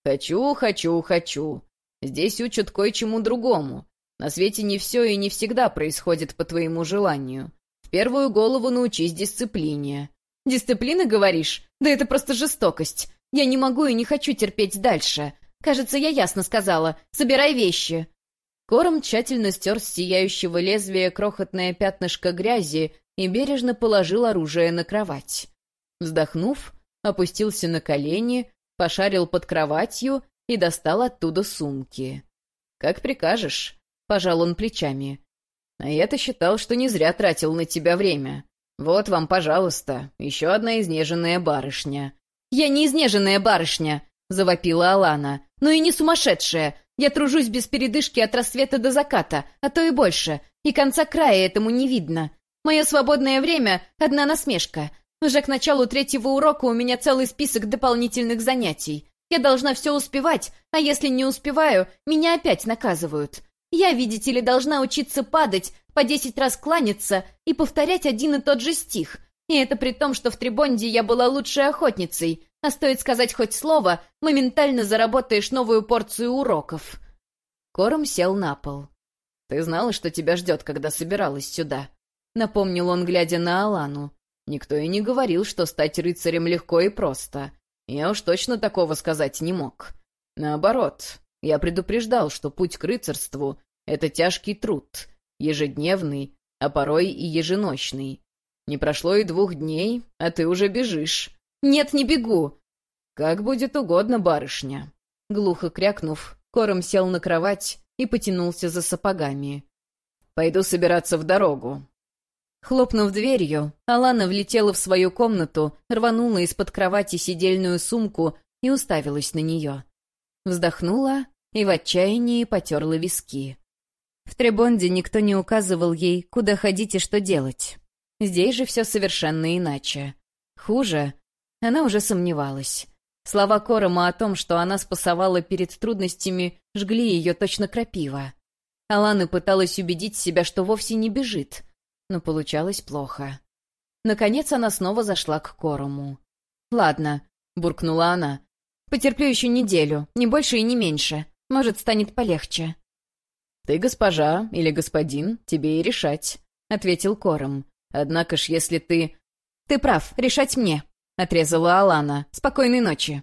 «Хочу. Здесь учат кое-чему другому. На свете не все и не всегда происходит по твоему желанию. В первую голову научись дисциплине». «Дисциплина, говоришь? Да это просто жестокость. Я не могу и не хочу терпеть дальше. Кажется, я ясно сказала. Собирай вещи». Кором тщательно стер с сияющего лезвия крохотное пятнышко грязи и бережно положил оружие на кровать. Вздохнув, опустился на колени, пошарил под кроватью и достал оттуда сумки. «Как прикажешь», — пожал он плечами. «А я-то считал, что не зря тратил на тебя время. Вот вам, пожалуйста, еще одна изнеженная барышня». «Я не изнеженная барышня», — завопила Алана. «Но и не сумасшедшая. Я тружусь без передышки от рассвета до заката, а то и больше, и конца края этому не видно. Мое свободное время — одна насмешка. Уже к началу 3-го урока у меня целый список дополнительных занятий. Я должна все успевать, а если не успеваю, меня опять наказывают. Я, видите ли, должна учиться падать, по 10 раз кланяться и повторять один и тот же стих. И это при том, что в Трибонде я была лучшей охотницей, а стоит сказать хоть слово, моментально заработаешь новую порцию уроков». Кором сел на пол. «Ты знала, что тебя ждет, когда собиралась сюда?» Напомнил он, глядя на Алану. «Никто и не говорил, что стать рыцарем легко и просто. Я уж точно такого сказать не мог. Наоборот, я предупреждал, что путь к рыцарству — это тяжкий труд, ежедневный, а порой и еженочный. Не прошло и 2 дней, а ты уже бежишь». «Нет, не бегу!» «Как будет угодно, барышня!» Глухо крякнув, Кором сел на кровать и потянулся за сапогами. «Пойду собираться в дорогу». Хлопнув дверью, Алана влетела в свою комнату, рванула из-под кровати сидельную сумку и уставилась на нее. Вздохнула и в отчаянии потерла виски. В Требонде никто не указывал ей, куда ходить и что делать. Здесь же все совершенно иначе. Хуже, она уже сомневалась. Слова Корома о том, что она спасовала перед трудностями, жгли ее точно крапива. Алана пыталась убедить себя, что вовсе не бежит, но получалось плохо. Наконец она снова зашла к Корому. «Ладно», — буркнула она, — «потерплю еще неделю, не больше и не меньше. Может, станет полегче». «Ты госпожа или господин, тебе и решать», — ответил Кором. «Однако ж, если ты...» «Ты прав, решать мне», — отрезала Алана. «Спокойной ночи».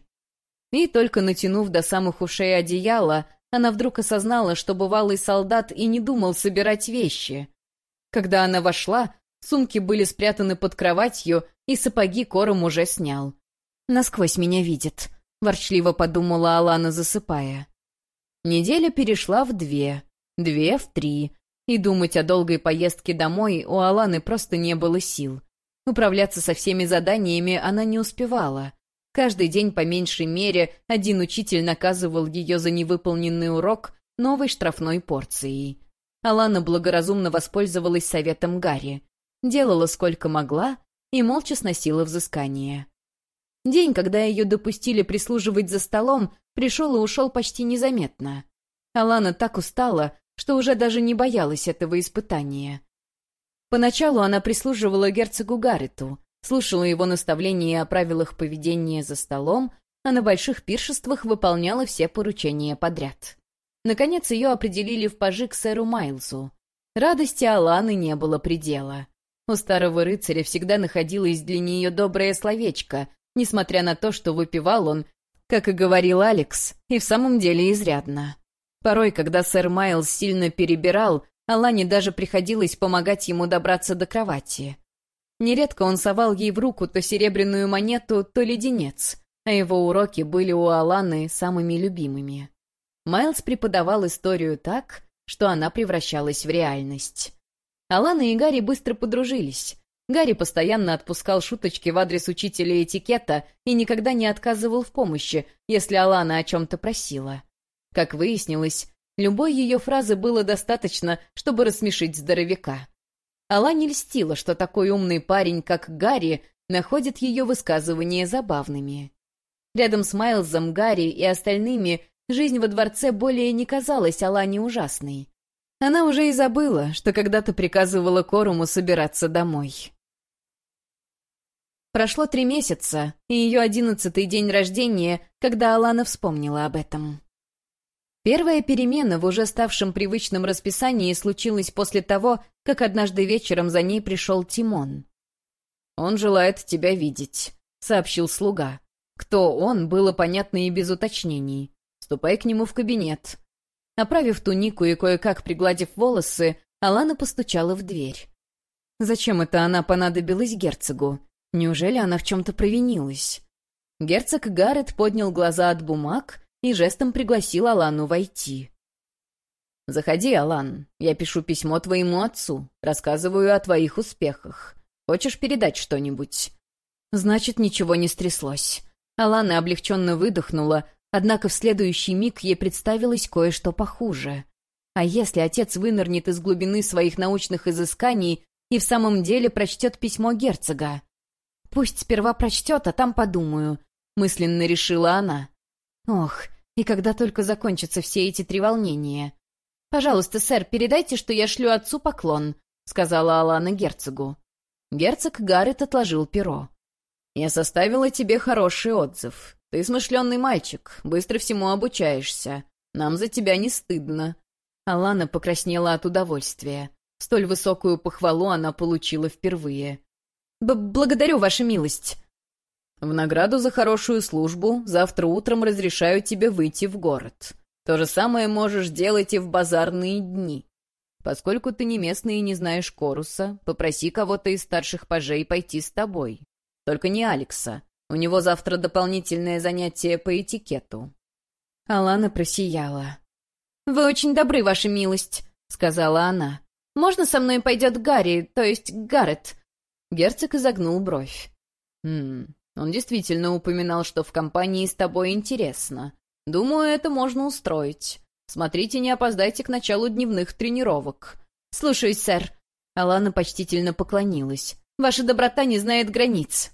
И только натянув до самых ушей одеяло, она вдруг осознала, что бывалый солдат и не думал собирать вещи. Когда она вошла, сумки были спрятаны под кроватью, и сапоги Кором уже снял. «Насквозь меня видит», — ворчливо подумала Алана, засыпая. Неделя перешла в 2, 2 в 3, и думать о долгой поездке домой у Аланы просто не было сил. Управляться со всеми заданиями она не успевала. Каждый день, по меньшей мере, один учитель наказывал ее за невыполненный урок новой штрафной порцией. Алана благоразумно воспользовалась советом Гарри. Делала сколько могла и молча сносила взыскание. День, когда ее допустили прислуживать за столом, пришел и ушел почти незаметно. Алана так устала, что уже даже не боялась этого испытания. Поначалу она прислуживала герцогу Гаррету, слушала его наставления о правилах поведения за столом, а на больших пиршествах выполняла все поручения подряд. Наконец ее определили в пажи к сэру Майлзу. Радости Аланы не было предела. У старого рыцаря всегда находилось для нее доброе словечко, несмотря на то, что выпивал он, как и говорил Алекс, и в самом деле изрядно. Порой, когда сэр Майлз сильно перебирал, Алане даже приходилось помогать ему добраться до кровати. Нередко он совал ей в руку то серебряную монету, то леденец, а его уроки были у Аланы самыми любимыми. Майлз преподавал историю так, что она превращалась в реальность. Алана и Гарри быстро подружились. Гарри постоянно отпускал шуточки в адрес учителя этикета и никогда не отказывал в помощи, если Алана о чем-то просила. Как выяснилось, любой ее фразы было достаточно, чтобы рассмешить здоровяка. Алане льстила, что такой умный парень, как Гарри, находит ее высказывания забавными. Рядом с Майлзом, Гарри и остальными жизнь во дворце более не казалась Алане ужасной. Она уже и забыла, что когда-то приказывала Коруму собираться домой. Прошло 3 месяца, и ее 11-й день рождения, когда Алана вспомнила об этом. Первая перемена в уже ставшем привычном расписании случилась после того, как однажды вечером за ней пришел Тимон. «Он желает тебя видеть», — сообщил слуга. Кто он, было понятно и без уточнений. «Ступай к нему в кабинет». Оправив тунику и кое-как пригладив волосы, Алана постучала в дверь. Зачем это она понадобилась герцогу? Неужели она в чем-то провинилась? Герцог Гаррет поднял глаза от бумаг и жестом пригласил Алану войти. «Заходи, Алан. Я пишу письмо твоему отцу, рассказываю о твоих успехах. Хочешь передать что-нибудь?» Значит, ничего не стряслось. Алана облегченно выдохнула, однако в следующий миг ей представилось кое-что похуже. А если отец вынырнет из глубины своих научных изысканий и в самом деле прочтет письмо герцога? «Пусть сперва прочтет, а там подумаю», — мысленно решила она. Ох, и когда только закончатся все эти треволнения. «Пожалуйста, сэр, передайте, что я шлю отцу поклон», — сказала Алана герцогу. Герцог Гаррет отложил перо. «Я составила тебе хороший отзыв. Ты смышленый мальчик, быстро всему обучаешься. Нам за тебя не стыдно». Алана покраснела от удовольствия. Столь высокую похвалу она получила впервые. «Благодарю, ваша милость». «В награду за хорошую службу завтра утром разрешаю тебе выйти в город. То же самое можешь делать и в базарные дни. Поскольку ты не местный и не знаешь Коруса, попроси кого-то из старших пажей пойти с тобой. Только не Алекса. У него завтра дополнительное занятие по этикету». Алана просияла. «Вы очень добры, ваша милость», — сказала она. «Можно со мной пойдет Гарри, то есть Гаррет?» Герцог изогнул бровь. Он действительно упоминал, что в компании с тобой интересно. Думаю, это можно устроить. Смотрите, не опоздайте к началу дневных тренировок». «Слушаюсь, сэр». Алана почтительно поклонилась. «Ваша доброта не знает границ».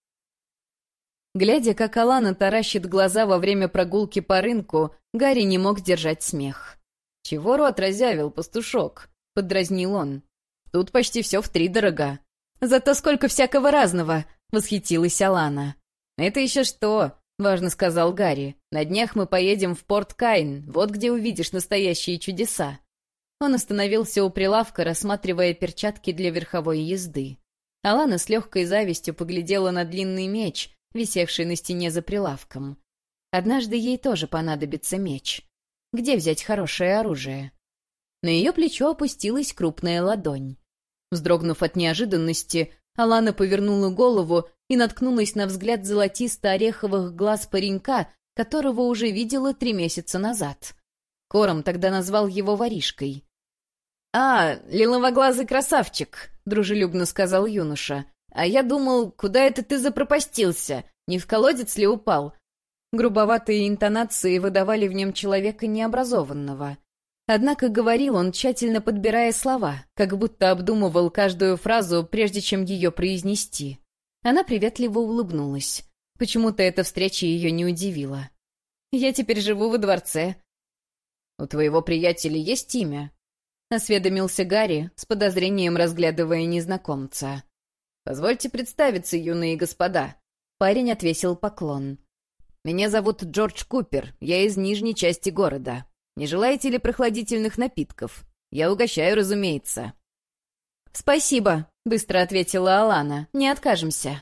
Глядя, как Алана таращит глаза во время прогулки по рынку, Гарри не мог сдержать смех. «Чего рот разявил, пастушок?» — поддразнил он. «Тут почти все втридорога». «Зато сколько всякого разного!» — восхитилась Алана. «Это еще что?» — важно сказал Гарри. «На днях мы поедем в Порт Кайн, вот где увидишь настоящие чудеса». Он остановился у прилавка, рассматривая перчатки для верховой езды. Алана с легкой завистью поглядела на длинный меч, висевший на стене за прилавком. Однажды ей тоже понадобится меч. Где взять хорошее оружие? На ее плечо опустилась крупная ладонь. Вздрогнув от неожиданности, Алана повернула голову и наткнулась на взгляд золотисто-ореховых глаз паренька, которого уже видела 3 месяца назад. Кором тогда назвал его воришкой. «А, лиловоглазый красавчик», — дружелюбно сказал юноша. А я думал, куда это ты запропастился? Не в колодец ли упал?» Грубоватые интонации выдавали в нем человека необразованного. Однако говорил он, тщательно подбирая слова, как будто обдумывал каждую фразу, прежде чем ее произнести. Она приветливо улыбнулась. Почему-то эта встреча ее не удивила. «Я теперь живу во дворце». «У твоего приятеля есть имя?» — осведомился Гарри, с подозрением разглядывая незнакомца. «Позвольте представиться, юные господа». Парень отвесил поклон. «Меня зовут Джордж Купер, я из нижней части города. Не желаете ли прохладительных напитков? Я угощаю, разумеется». «Спасибо», — быстро ответила Алана, — «не откажемся».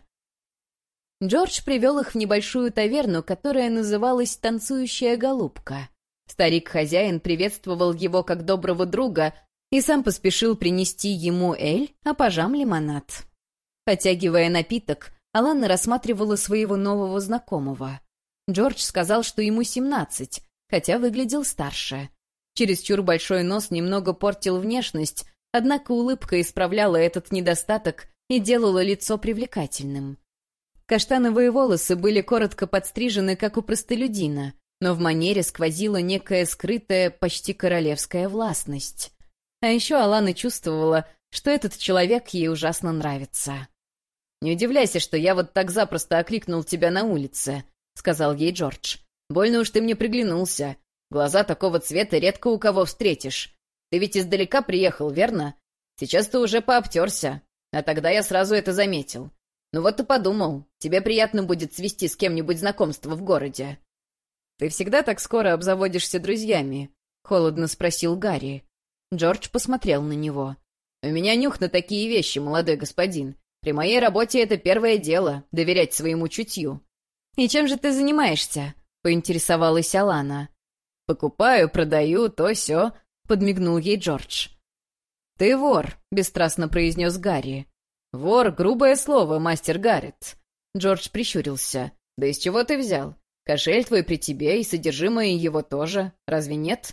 Джордж привел их в небольшую таверну, которая называлась «Танцующая голубка». Старик-хозяин приветствовал его как доброго друга и сам поспешил принести ему эль, а пажам лимонад. Потягивая напиток, Алана рассматривала своего нового знакомого. Джордж сказал, что ему 17, хотя выглядел старше. Чересчур большой нос немного портил внешность, однако улыбка исправляла этот недостаток и делала лицо привлекательным. Каштановые волосы были коротко подстрижены, как у простолюдина, но в манере сквозила некая скрытая, почти королевская властность. А еще Алана чувствовала, что этот человек ей ужасно нравится. «Не удивляйся, что я вот так запросто окликнул тебя на улице», — сказал ей Джордж. «Больно уж ты мне приглянулся. Глаза такого цвета редко у кого встретишь. Ты ведь издалека приехал, верно? Сейчас ты уже пообтерся, а тогда я сразу это заметил. Ну вот и подумал, тебе приятно будет свести с кем-нибудь знакомство в городе». «Ты всегда так скоро обзаводишься друзьями?» — холодно спросил Гарри. Джордж посмотрел на него. «У меня нюх на такие вещи, молодой господин. При моей работе это первое дело — доверять своему чутью». «И чем же ты занимаешься?» — поинтересовалась Алана. «Покупаю, продаю, то сё», — подмигнул ей Джордж. «Ты вор», — бесстрастно произнес Гарри. «Вор — грубое слово, мастер Гаррет». Джордж прищурился. «Да из чего ты взял? Кошель твой при тебе, и содержимое его тоже. Разве нет?»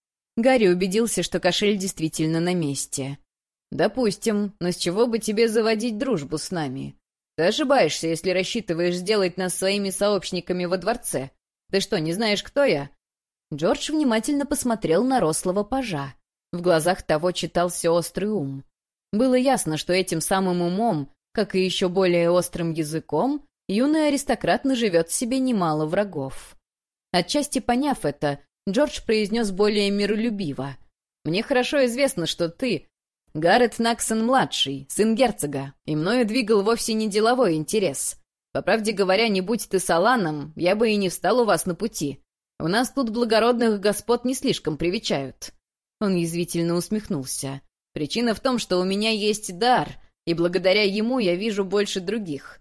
Гарри убедился, что кошель действительно на месте. «Допустим, но с чего бы тебе заводить дружбу с нами? Ты ошибаешься, если рассчитываешь сделать нас своими сообщниками во дворце. Ты что, не знаешь, кто я?» Джордж внимательно посмотрел на рослого пажа. В глазах того читался острый ум. Было ясно, что этим самым умом, как и еще более острым языком, юный аристократ наживет себе немало врагов. Отчасти поняв это, Джордж произнес более миролюбиво. «Мне хорошо известно, что ты Гаррет Наксон-младший, сын герцога, и мною двигал вовсе не деловой интерес. По правде говоря, не будь ты с Аланом, я бы и не встал у вас на пути. У нас тут благородных господ не слишком привечают». Он язвительно усмехнулся. «Причина в том, что у меня есть дар, и благодаря ему я вижу больше других.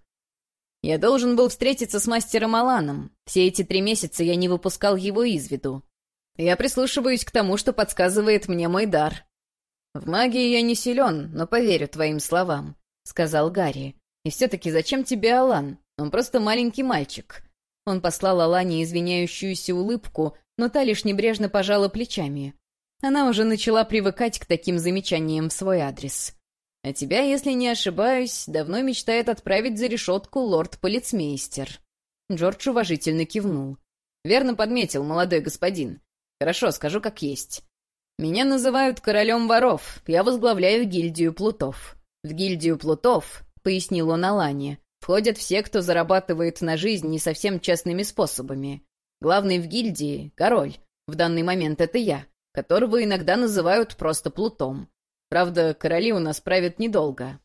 Я должен был встретиться с мастером Аланом. Все эти 3 месяца я не выпускал его из виду. Я прислушиваюсь к тому, что подсказывает мне мой дар». «В магии я не силен, но поверю твоим словам», — сказал Гарри. «И все-таки зачем тебе Алан? Он просто маленький мальчик». Он послал Алане извиняющуюся улыбку, но та лишь небрежно пожала плечами. Она уже начала привыкать к таким замечаниям в свой адрес. «А тебя, если не ошибаюсь, давно мечтает отправить за решетку лорд-полицмейстер». Джордж уважительно кивнул. «Верно подметил, молодой господин. Хорошо, скажу как есть. Меня называют королем воров, я возглавляю гильдию плутов. В гильдию плутов, — пояснил он Алане, — входят все, кто зарабатывает на жизнь не совсем честными способами. Главный в гильдии — король, в данный момент это я, которого иногда называют просто плутом. Правда, короли у нас правят недолго.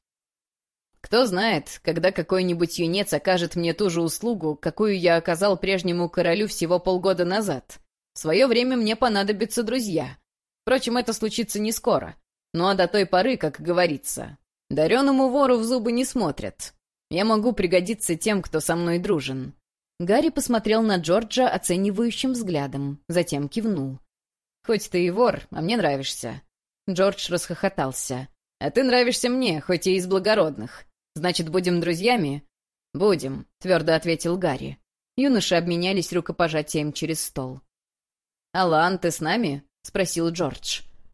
Кто знает, когда какой-нибудь юнец окажет мне ту же услугу, какую я оказал прежнему королю всего полгода назад. В свое время мне понадобятся друзья. Впрочем, это случится не скоро. Ну а до той поры, как говорится, дареному вору в зубы не смотрят. Я могу пригодиться тем, кто со мной дружен». Гарри посмотрел на Джорджа оценивающим взглядом, затем кивнул. «Хоть ты и вор, а мне нравишься». Джордж расхохотался. «А ты нравишься мне, хоть и из благородных. Значит, будем друзьями?» «Будем», — твердо ответил Гарри. Юноши обменялись рукопожатием через стол. «Алан, ты с нами?» — спросил Джордж.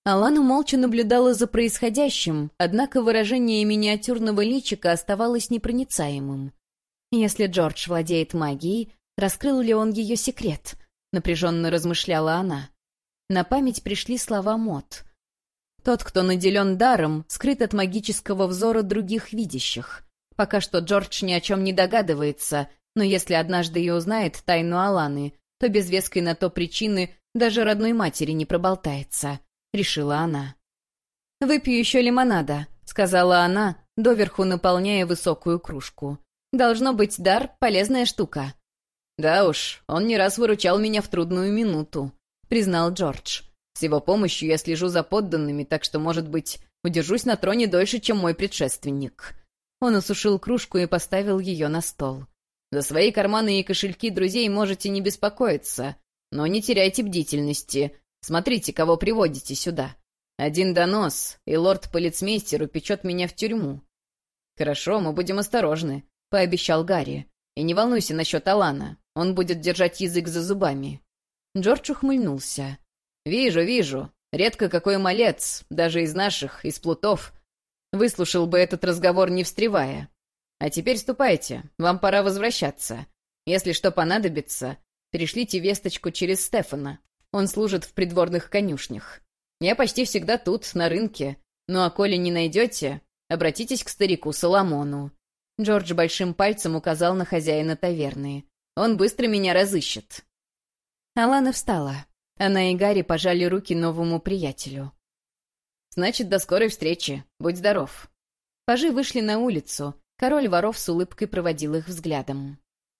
Алана молча наблюдала за происходящим, однако выражение миниатюрного личика оставалось непроницаемым. «Если Джордж владеет магией, раскрыл ли он ее секрет?» — напряженно размышляла она. На память пришли слова Мот. «Тот, кто наделен даром, скрыт от магического взора других видящих. Пока что Джордж ни о чем не догадывается, но если однажды и узнает тайну Аланы, то без веской на то причины даже родной матери не проболтается», — решила она. «Выпью еще лимонада», — сказала она, доверху наполняя высокую кружку. «Должно быть, дар — полезная штука». «Да уж, он не раз выручал меня в трудную минуту», — признал Джордж. «С его помощью я слежу за подданными, так что, может быть, удержусь на троне дольше, чем мой предшественник». Он осушил кружку и поставил ее на стол. «За свои карманы и кошельки друзей можете не беспокоиться, но не теряйте бдительности. Смотрите, кого приводите сюда. Один донос, и лорд-полицмейстер упечет меня в тюрьму». «Хорошо, мы будем осторожны», — пообещал Гарри. «И не волнуйся насчет Алана, он будет держать язык за зубами». Джордж ухмыльнулся. «Вижу. Редко какой малец, даже из наших, из плутов, выслушал бы этот разговор, не встревая. А теперь ступайте, вам пора возвращаться. Если что понадобится, перешлите весточку через Стефана. Он служит в придворных конюшнях. Я почти всегда тут, на рынке. Ну а коли не найдете, обратитесь к старику Соломону». Джордж большим пальцем указал на хозяина таверны. «Он быстро меня разыщет». Алана встала. Она и Гарри пожали руки новому приятелю. «Значит, до скорой встречи. Будь здоров». Пажи вышли на улицу. Король воров с улыбкой проводил их взглядом.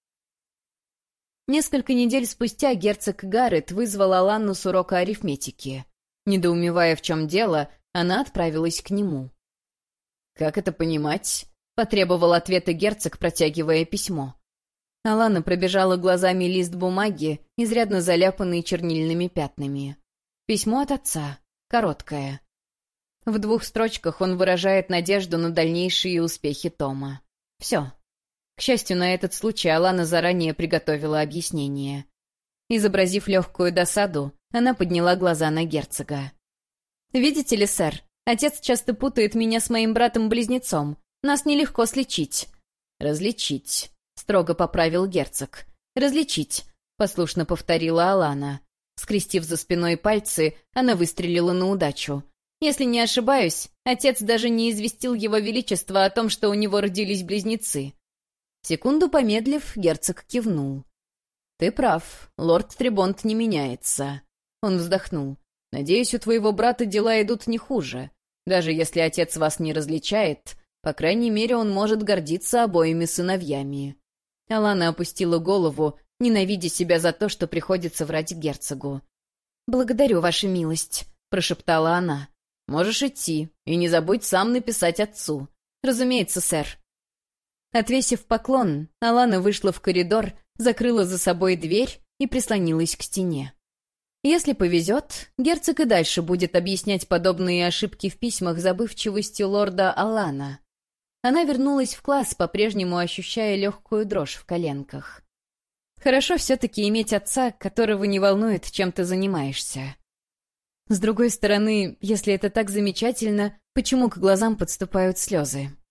Несколько недель спустя герцог Гаррет вызвал Аланну с урока арифметики. Недоумевая, в чем дело, она отправилась к нему. «Как это понимать?» — потребовал ответа герцог, протягивая письмо. Алана пробежала глазами лист бумаги, изрядно заляпанный чернильными пятнами. Письмо от отца. Короткое. В 2 строчках он выражает надежду на дальнейшие успехи Тома. Все. К счастью, на этот случай Алана заранее приготовила объяснение. Изобразив легкую досаду, она подняла глаза на герцога. «Видите ли, сэр, отец часто путает меня с моим братом-близнецом. Нас нелегко сличить». «Различить», — строго поправил герцог. «Различить», — послушно повторила Алана. Скрестив за спиной пальцы, она выстрелила на удачу. «Если не ошибаюсь, отец даже не известил его величество о том, что у него родились близнецы». Секунду помедлив, герцог кивнул. «Ты прав, лорд Требонт не меняется». Он вздохнул. «Надеюсь, у твоего брата дела идут не хуже. Даже если отец вас не различает, по крайней мере, он может гордиться обоими сыновьями». Алана опустила голову, ненавидя себя за то, что приходится врать герцогу. «Благодарю, ваша милость», — прошептала она. «Можешь идти, и не забудь сам написать отцу». «Разумеется, сэр». Отвесив поклон, Алана вышла в коридор, закрыла за собой дверь и прислонилась к стене. Если повезет, герцог и дальше будет объяснять подобные ошибки в письмах забывчивостью лорда Алана. Она вернулась в класс, по-прежнему ощущая легкую дрожь в коленках. Хорошо все-таки иметь отца, которого не волнует, чем ты занимаешься. С другой стороны, если это так замечательно, почему к глазам подступают слезы?